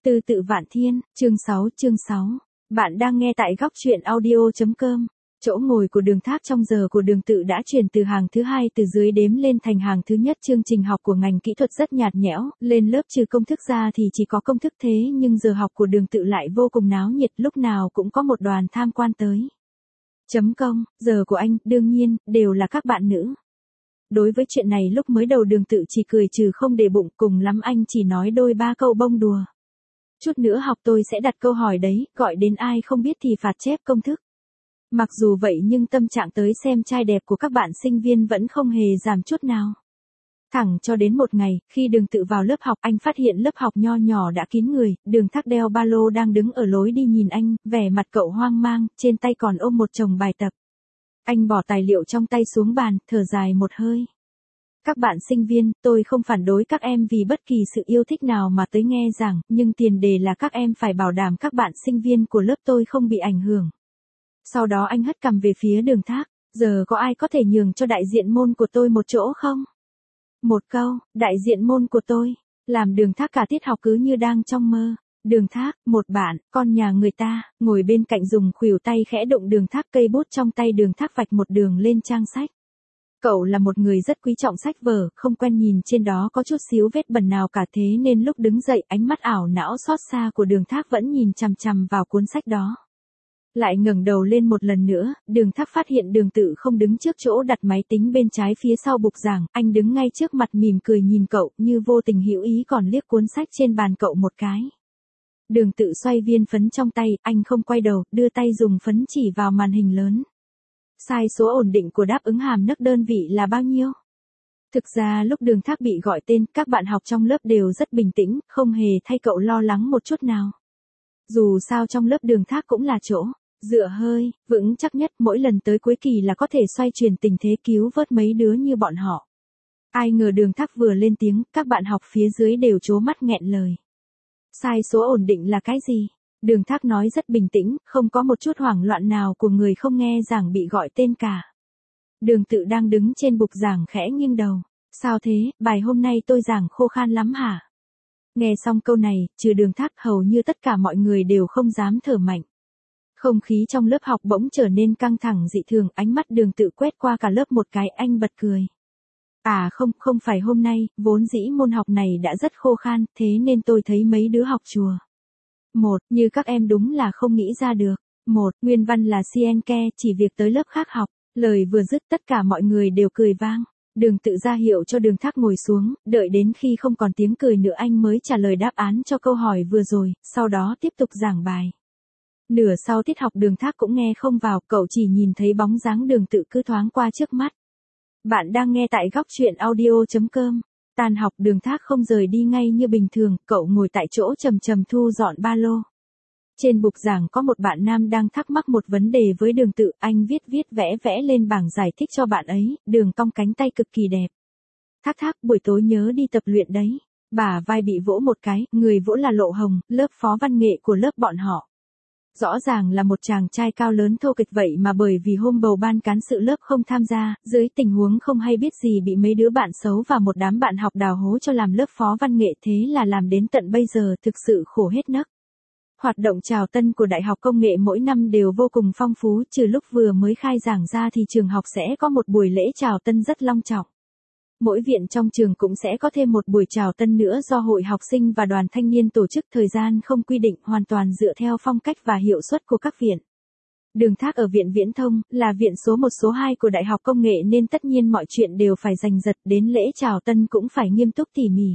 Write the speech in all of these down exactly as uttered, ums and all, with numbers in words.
Từ tự vạn thiên, chương sáu chương sáu. Bạn đang nghe tại góc truyện audio.com. Chỗ ngồi của Đường Thác trong giờ của Đường Tự đã chuyển từ hàng thứ hai từ dưới đếm lên thành hàng thứ nhất. Chương trình học của ngành kỹ thuật rất nhạt nhẽo, lên lớp trừ công thức ra thì chỉ có công thức, thế nhưng giờ học của Đường Tự lại vô cùng náo nhiệt, lúc nào cũng có một đoàn tham quan tới. Chấm công, giờ của anh, đương nhiên, đều là các bạn nữ. Đối với chuyện này lúc mới đầu Đường Tự chỉ cười trừ không để bụng, cùng lắm anh chỉ nói đôi ba câu bông đùa. Chút nữa học tôi sẽ đặt câu hỏi đấy, gọi đến ai không biết thì phạt chép công thức. Mặc dù vậy nhưng tâm trạng tới xem trai đẹp của các bạn sinh viên vẫn không hề giảm chút nào. Thẳng cho đến một ngày, khi Đường Tự vào lớp học, anh phát hiện lớp học nho nhỏ đã kín người, Đường Thác đeo ba lô đang đứng ở lối đi nhìn anh, vẻ mặt cậu hoang mang, trên tay còn ôm một chồng bài tập. Anh bỏ tài liệu trong tay xuống bàn, thở dài một hơi. Các bạn sinh viên, tôi không phản đối các em vì bất kỳ sự yêu thích nào mà tới nghe giảng, nhưng tiền đề là các em phải bảo đảm các bạn sinh viên của lớp tôi không bị ảnh hưởng. Sau đó anh hất cằm về phía Đường Thác, giờ có ai có thể nhường cho đại diện môn của tôi một chỗ không? Một câu, đại diện môn của tôi, làm Đường Thác cả tiết học cứ như đang trong mơ. Đường Thác, một bạn, con nhà người ta, ngồi bên cạnh dùng khuỷu tay khẽ đụng Đường Thác, cây bút trong tay Đường Thác vạch một đường lên trang sách. Cậu là một người rất quý trọng sách vở, không quen nhìn trên đó có chút xíu vết bẩn nào cả, thế nên lúc đứng dậy ánh mắt ảo não xót xa của Đường Thác vẫn nhìn chằm chằm vào cuốn sách đó. Lại ngẩng đầu lên một lần nữa, Đường Thác phát hiện Đường Tự không đứng trước chỗ đặt máy tính bên trái phía sau bục giảng, anh đứng ngay trước mặt mỉm cười nhìn cậu, như vô tình hữu ý còn liếc cuốn sách trên bàn cậu một cái. Đường Tự xoay viên phấn trong tay, anh không quay đầu, đưa tay dùng phấn chỉ vào màn hình lớn. Sai số ổn định của đáp ứng hàm nấc đơn vị là bao nhiêu? Thực ra lúc Đường Thác bị gọi tên, các bạn học trong lớp đều rất bình tĩnh, không hề thay cậu lo lắng một chút nào. Dù sao trong lớp Đường Thác cũng là chỗ dựa hơi vững chắc nhất, mỗi lần tới cuối kỳ là có thể xoay chuyển tình thế, cứu vớt mấy đứa như bọn họ. Ai ngờ Đường Thác vừa lên tiếng, các bạn học phía dưới đều trố mắt nghẹn lời. Sai số ổn định là cái gì? Đường Thác nói rất bình tĩnh, không có một chút hoảng loạn nào của người không nghe giảng bị gọi tên cả. Đường Tự đang đứng trên bục giảng khẽ nghiêng đầu. Sao thế, bài hôm nay tôi giảng khô khan lắm hả? Nghe xong câu này, trừ Đường Thác, hầu như tất cả mọi người đều không dám thở mạnh. Không khí trong lớp học bỗng trở nên căng thẳng dị thường, ánh mắt Đường Tự quét qua cả lớp một cái, anh bật cười. À không, không phải hôm nay, vốn dĩ môn học này đã rất khô khan, thế nên tôi thấy mấy đứa học chùa. Một, như các em đúng là không nghĩ ra được. Một, nguyên văn là Sienke, chỉ việc tới lớp khác học. Lời vừa dứt tất cả mọi người đều cười vang. Đường Tự ra hiệu cho Đường Thác ngồi xuống, đợi đến khi không còn tiếng cười nữa anh mới trả lời đáp án cho câu hỏi vừa rồi, sau đó tiếp tục giảng bài. Nửa sau tiết học Đường Thác cũng nghe không vào, cậu chỉ nhìn thấy bóng dáng Đường Tự cứ thoáng qua trước mắt. Bạn đang nghe tại góc truyện audio.com. Tan học Đường Thác không rời đi ngay như bình thường, cậu ngồi tại chỗ trầm trầm thu dọn ba lô. Trên bục giảng có một bạn nam đang thắc mắc một vấn đề với Đường Tự, anh viết viết vẽ vẽ lên bảng giải thích cho bạn ấy, đường cong cánh tay cực kỳ đẹp. Thác Thác, buổi tối nhớ đi tập luyện đấy. Bả vai bị vỗ một cái, người vỗ là Lộ Hồng, lớp phó văn nghệ của lớp bọn họ. Rõ ràng là một chàng trai cao lớn thô kệch vậy mà bởi vì hôm bầu ban cán sự lớp không tham gia, dưới tình huống không hay biết gì bị mấy đứa bạn xấu và một đám bạn học đào hố cho làm lớp phó văn nghệ, thế là làm đến tận bây giờ thực sự khổ hết nấc. Hoạt động chào tân của Đại học Công nghệ mỗi năm đều vô cùng phong phú, trừ lúc vừa mới khai giảng ra thì trường học sẽ có một buổi lễ chào tân rất long trọng. Mỗi viện trong trường cũng sẽ có thêm một buổi chào tân nữa do hội học sinh và đoàn thanh niên tổ chức, thời gian không quy định, hoàn toàn dựa theo phong cách và hiệu suất của các viện. Đường Thác ở viện Viễn thông, là viện số một số hai của Đại học Công nghệ nên tất nhiên mọi chuyện đều phải giành giật, đến lễ chào tân cũng phải nghiêm túc tỉ mỉ.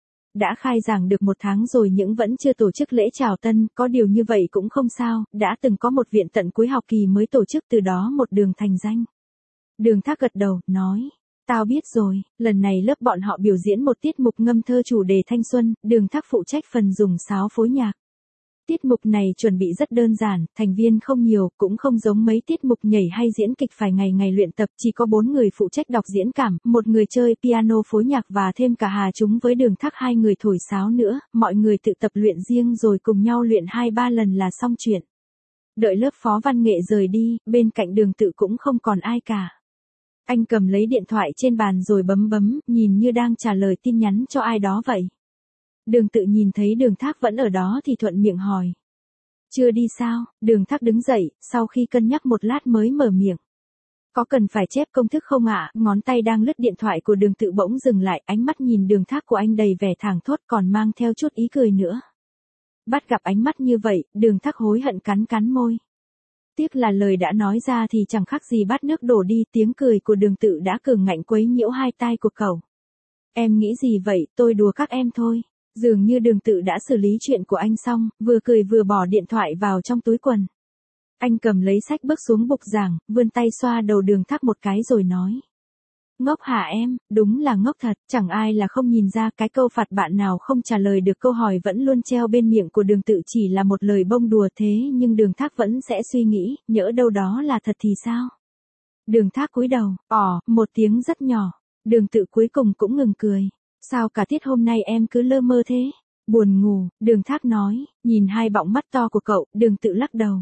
Đã khai giảng được một tháng rồi nhưng vẫn chưa tổ chức lễ chào tân, có điều như vậy cũng không sao, đã từng có một viện tận cuối học kỳ mới tổ chức, từ đó một đường thành danh. Đường Thác gật đầu, nói. Tao biết rồi, lần này lớp bọn họ biểu diễn một tiết mục ngâm thơ chủ đề thanh xuân, Đường Thác phụ trách phần dùng sáo phối nhạc. Tiết mục này chuẩn bị rất đơn giản, thành viên không nhiều, cũng không giống mấy tiết mục nhảy hay diễn kịch phải ngày ngày luyện tập, chỉ có bốn người phụ trách đọc diễn cảm, một người chơi piano phối nhạc và thêm cả Hà chúng với Đường Thác hai người thổi sáo nữa, mọi người tự tập luyện riêng rồi cùng nhau luyện hai ba lần là xong chuyện. Đợi lớp phó văn nghệ rời đi, bên cạnh Đường Tự cũng không còn ai cả. Anh cầm lấy điện thoại trên bàn rồi bấm bấm, nhìn như đang trả lời tin nhắn cho ai đó vậy. Đường Tự nhìn thấy Đường Thác vẫn ở đó thì thuận miệng hỏi. Chưa đi sao? Đường Thác đứng dậy, sau khi cân nhắc một lát mới mở miệng. Có cần phải chép công thức không ạ? Ngón tay đang lướt điện thoại của Đường Tự bỗng dừng lại, ánh mắt nhìn Đường Thác của anh đầy vẻ thảng thốt còn mang theo chút ý cười nữa. Bắt gặp ánh mắt như vậy, Đường Thác hối hận cắn cắn môi. Tiếc là lời đã nói ra thì chẳng khác gì bát nước đổ đi, tiếng cười của Đường Tự đã cường ngạnh quấy nhiễu hai tai của cậu. Em nghĩ gì vậy, tôi đùa các em thôi. Dường như Đường Tự đã xử lý chuyện của anh xong, vừa cười vừa bỏ điện thoại vào trong túi quần. Anh cầm lấy sách bước xuống bục giảng, vươn tay xoa đầu Đường Thác một cái rồi nói. Ngốc hả em, đúng là ngốc thật, chẳng ai là không nhìn ra cái câu phạt bạn nào không trả lời được câu hỏi vẫn luôn treo bên miệng của Đường Tự chỉ là một lời bông đùa thế nhưng Đường Thác vẫn sẽ suy nghĩ, nhỡ đâu đó là thật thì sao? Đường Thác cúi đầu, ỏ, một tiếng rất nhỏ, Đường Tự cuối cùng cũng ngừng cười. Sao cả tiết hôm nay em cứ lơ mơ thế? Buồn ngủ, Đường Thác nói, nhìn hai bọng mắt to của cậu, Đường Tự lắc đầu.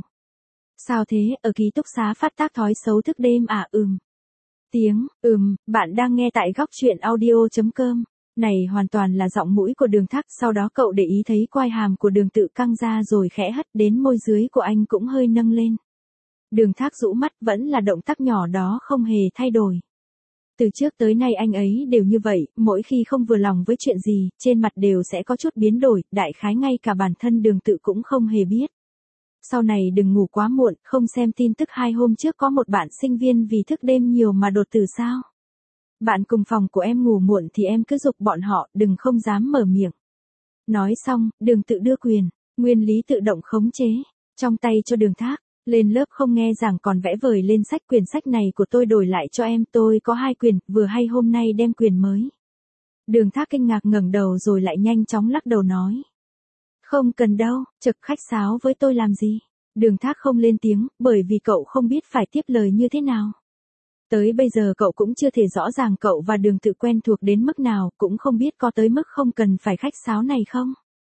Sao thế, ở ký túc xá phát tác thói xấu thức đêm à? Ừm. Tiếng, ừm, bạn đang nghe tại góc truyện audio.com. Này hoàn toàn là giọng mũi của Đường Thác, sau đó cậu để ý thấy quai hàm của Đường Tự căng ra rồi khẽ hất đến môi dưới của anh cũng hơi nâng lên. Đường Thác rũ mắt, vẫn là động tác nhỏ đó không hề thay đổi. Từ trước tới nay anh ấy đều như vậy, mỗi khi không vừa lòng với chuyện gì, trên mặt đều sẽ có chút biến đổi, đại khái ngay cả bản thân Đường Tự cũng không hề biết. Sau này đừng ngủ quá muộn, không xem tin tức hai hôm trước có một bạn sinh viên vì thức đêm nhiều mà đột tử sao? Bạn cùng phòng của em ngủ muộn thì em cứ giục bọn họ, đừng không dám mở miệng. Nói xong, Đường Tự đưa quyền, nguyên lý tự động khống chế, trong tay cho Đường Thác. Lên lớp không nghe giảng còn vẽ vời lên sách, quyển sách này của tôi đổi lại cho em, tôi có hai quyền, vừa hay hôm nay đem quyền mới. Đường Thác kinh ngạc ngẩng đầu rồi lại nhanh chóng lắc đầu nói. Không cần đâu, trực khách sáo với tôi làm gì. Đường Thác không lên tiếng, bởi vì cậu không biết phải tiếp lời như thế nào. Tới bây giờ cậu cũng chưa thể rõ ràng cậu và Đường Tự quen thuộc đến mức nào, cũng không biết có tới mức không cần phải khách sáo này không.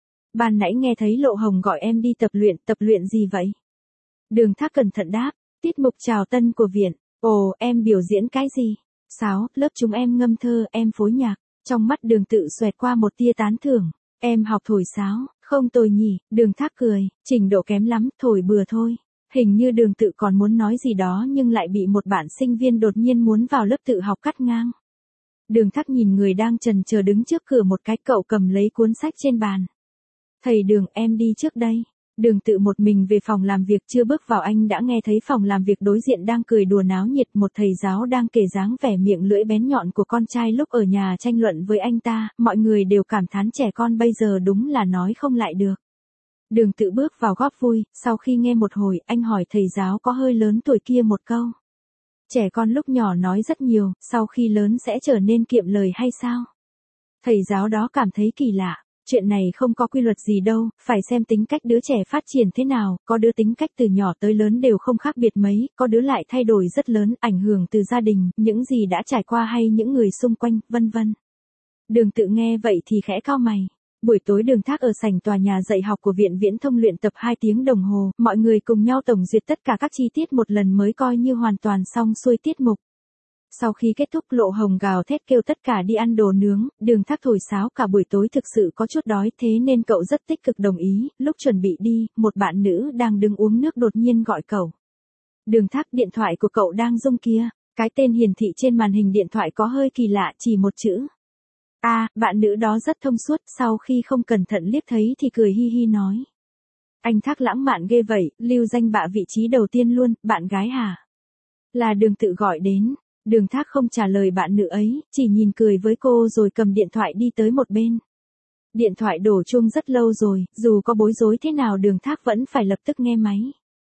Ban nãy nghe thấy Lộ Hồng gọi em đi tập luyện, tập luyện gì vậy? Đường Thác cẩn thận đáp, tiết mục chào tân của viện. Ồ, em biểu diễn cái gì? Sáo, lớp chúng em ngâm thơ, em phối nhạc. Trong mắt Đường Tự xoẹt qua một tia tán thưởng. Em học thổi sáo, không tồi nhỉ? Đường Thác cười, trình độ kém lắm, thổi bừa thôi. Hình như Đường Tự còn muốn nói gì đó nhưng lại bị một bạn sinh viên đột nhiên muốn vào lớp tự học cắt ngang. Đường Thác nhìn người đang chần chờ đứng trước cửa một cái, cậu cầm lấy cuốn sách trên bàn. Thầy Đường, em đi trước đây. Đường Tự một mình về phòng làm việc, chưa bước vào anh đã nghe thấy phòng làm việc đối diện đang cười đùa náo nhiệt, một thầy giáo đang kể dáng vẻ miệng lưỡi bén nhọn của con trai lúc ở nhà tranh luận với anh ta, mọi người đều cảm thán trẻ con bây giờ đúng là nói không lại được. Đường Tự bước vào góp vui, sau khi nghe một hồi, anh hỏi thầy giáo có hơi lớn tuổi kia một câu. Trẻ con lúc nhỏ nói rất nhiều, sau khi lớn sẽ trở nên kiệm lời hay sao? Thầy giáo đó cảm thấy kỳ lạ. Chuyện này không có quy luật gì đâu, phải xem tính cách đứa trẻ phát triển thế nào, có đứa tính cách từ nhỏ tới lớn đều không khác biệt mấy, có đứa lại thay đổi rất lớn, ảnh hưởng từ gia đình, những gì đã trải qua hay những người xung quanh, vân vân. Đường Tự nghe vậy thì khẽ cau mày. Buổi tối Đường Thác ở sảnh tòa nhà dạy học của Viện Viễn Thông luyện tập hai tiếng đồng hồ, mọi người cùng nhau tổng duyệt tất cả các chi tiết một lần mới coi như hoàn toàn xong xuôi tiết mục. Sau khi kết thúc, Lộ Hồng gào thét kêu tất cả đi ăn đồ nướng, Đường Thác thổi sáo cả buổi tối thực sự có chút đói thế nên cậu rất tích cực đồng ý, lúc chuẩn bị đi, một bạn nữ đang đứng uống nước đột nhiên gọi cậu. Đường Thác, điện thoại của cậu đang rung kia, cái tên hiển thị trên màn hình điện thoại có hơi kỳ lạ, chỉ một chữ. À, bạn nữ đó rất thông suốt, sau khi không cẩn thận liếc thấy thì cười hi hi nói. Anh Thác lãng mạn ghê vậy, lưu danh bạ vị trí đầu tiên luôn, bạn gái hả? Là Đường Tự gọi đến. Đường Thác không trả lời bạn nữ ấy, chỉ nhìn cười với cô rồi cầm điện thoại đi tới một bên. Điện thoại đổ chuông rất lâu rồi, dù có bối rối thế nào Đường Thác vẫn phải lập tức nghe máy.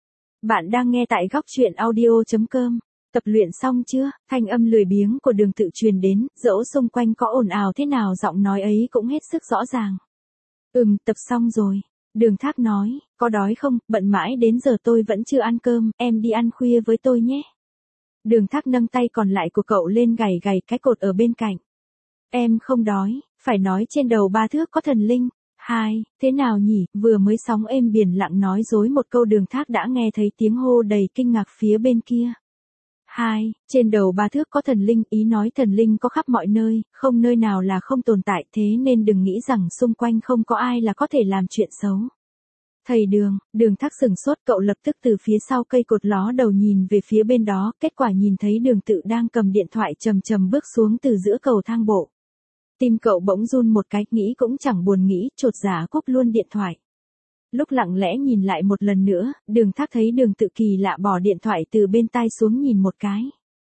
Bạn đang nghe tại góc truyện audio.com. Tập luyện xong chưa? Thanh âm lười biếng của Đường Tự truyền đến, dẫu xung quanh có ồn ào thế nào giọng nói ấy cũng hết sức rõ ràng. Ừm, tập xong rồi. Đường Thác nói, có đói không, bận mãi đến giờ tôi vẫn chưa ăn cơm, em đi ăn khuya với tôi nhé. Đường Thác nâng tay còn lại của cậu lên gảy gảy cái cột ở bên cạnh. Em không đói, phải nói trên đầu ba thước có thần linh. Hai, thế nào nhỉ, vừa mới sóng êm biển lặng nói dối một câu Đường Thác đã nghe thấy tiếng hô đầy kinh ngạc phía bên kia. Hai, trên đầu ba thước có thần linh, ý nói thần linh có khắp mọi nơi, không nơi nào là không tồn tại, thế nên đừng nghĩ rằng xung quanh không có ai là có thể làm chuyện xấu. Thầy Đường, Đường Thác sửng sốt, cậu lập tức từ phía sau cây cột ló đầu nhìn về phía bên đó, kết quả nhìn thấy Đường Tự đang cầm điện thoại chầm chầm bước xuống từ giữa cầu thang bộ. Tim cậu bỗng run một cái, nghĩ cũng chẳng buồn nghĩ, chột dạ cúp luôn điện thoại. Lúc lặng lẽ nhìn lại một lần nữa, Đường Thác thấy Đường Tự kỳ lạ bỏ điện thoại từ bên tai xuống nhìn một cái.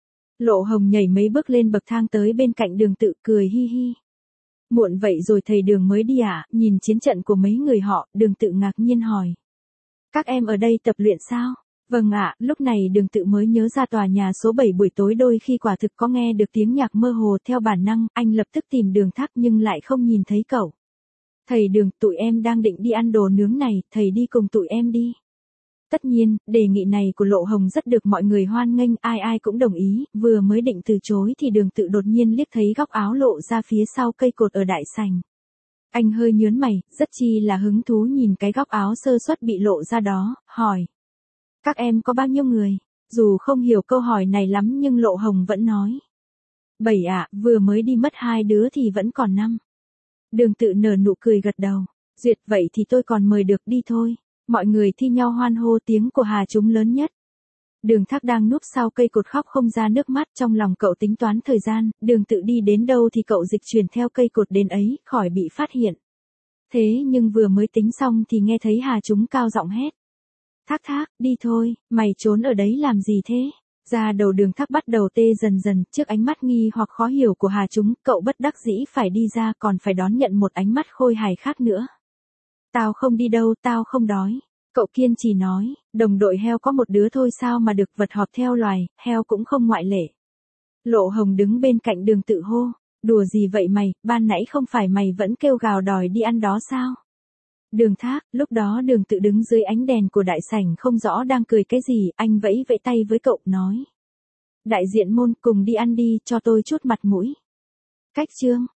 Lộ Hồng nhảy mấy bước lên bậc thang tới bên cạnh Đường Tự, cười hi hi. Muộn vậy rồi thầy Đường mới đi à? Nhìn chiến trận của mấy người họ, Đường Tự ngạc nhiên hỏi. Các em ở đây tập luyện sao? Vâng ạ, lúc này Đường Tự mới nhớ ra tòa nhà số bảy buổi tối đôi khi quả thực có nghe được tiếng nhạc mơ hồ, theo bản năng, anh lập tức tìm Đường Thác nhưng lại không nhìn thấy cậu. Thầy Đường, tụi em đang định đi ăn đồ nướng này, thầy đi cùng tụi em đi. Tất nhiên, đề nghị này của Lộ Hồng rất được mọi người hoan nghênh, ai ai cũng đồng ý, vừa mới định từ chối thì Đường Tự đột nhiên liếc thấy góc áo lộ ra phía sau cây cột ở đại sảnh. Anh hơi nhớn mày, rất chi là hứng thú nhìn cái góc áo sơ suất bị lộ ra đó, hỏi. Các em có bao nhiêu người? Dù không hiểu câu hỏi này lắm nhưng Lộ Hồng vẫn nói. Bảy ạ, vừa mới đi mất hai đứa thì vẫn còn năm. Đường Tự nở nụ cười gật đầu. Duyệt, vậy thì tôi còn mời được, đi thôi. Mọi người thi nhau hoan hô, tiếng của Hà Trúng lớn nhất. Đường Thác đang núp sau cây cột khóc không ra nước mắt, trong lòng cậu tính toán thời gian, Đường Tự đi đến đâu thì cậu dịch chuyển theo cây cột đến ấy, khỏi bị phát hiện. Thế nhưng vừa mới tính xong thì nghe thấy Hà Trúng cao giọng hét. Thác Thác, đi thôi, mày trốn ở đấy làm gì thế? Da đầu Đường Thác bắt đầu tê dần dần, trước ánh mắt nghi hoặc khó hiểu của Hà Trúng, cậu bất đắc dĩ phải đi ra, còn phải đón nhận một ánh mắt khôi hài khác nữa. Tao không đi đâu, tao không đói. Cậu kiên trì nói, đồng đội heo có một đứa thôi sao mà được, vật họp theo loài, heo cũng không ngoại lệ. Lộ Hồng đứng bên cạnh Đường Tự hô, đùa gì vậy mày, ban nãy không phải mày vẫn kêu gào đòi đi ăn đó sao? Đường Thác, lúc đó Đường Tự đứng dưới ánh đèn của đại sảnh không rõ đang cười cái gì, anh vẫy vẫy tay với cậu, nói. Đại diện môn, cùng đi ăn đi, cho tôi chút mặt mũi. Cách chương.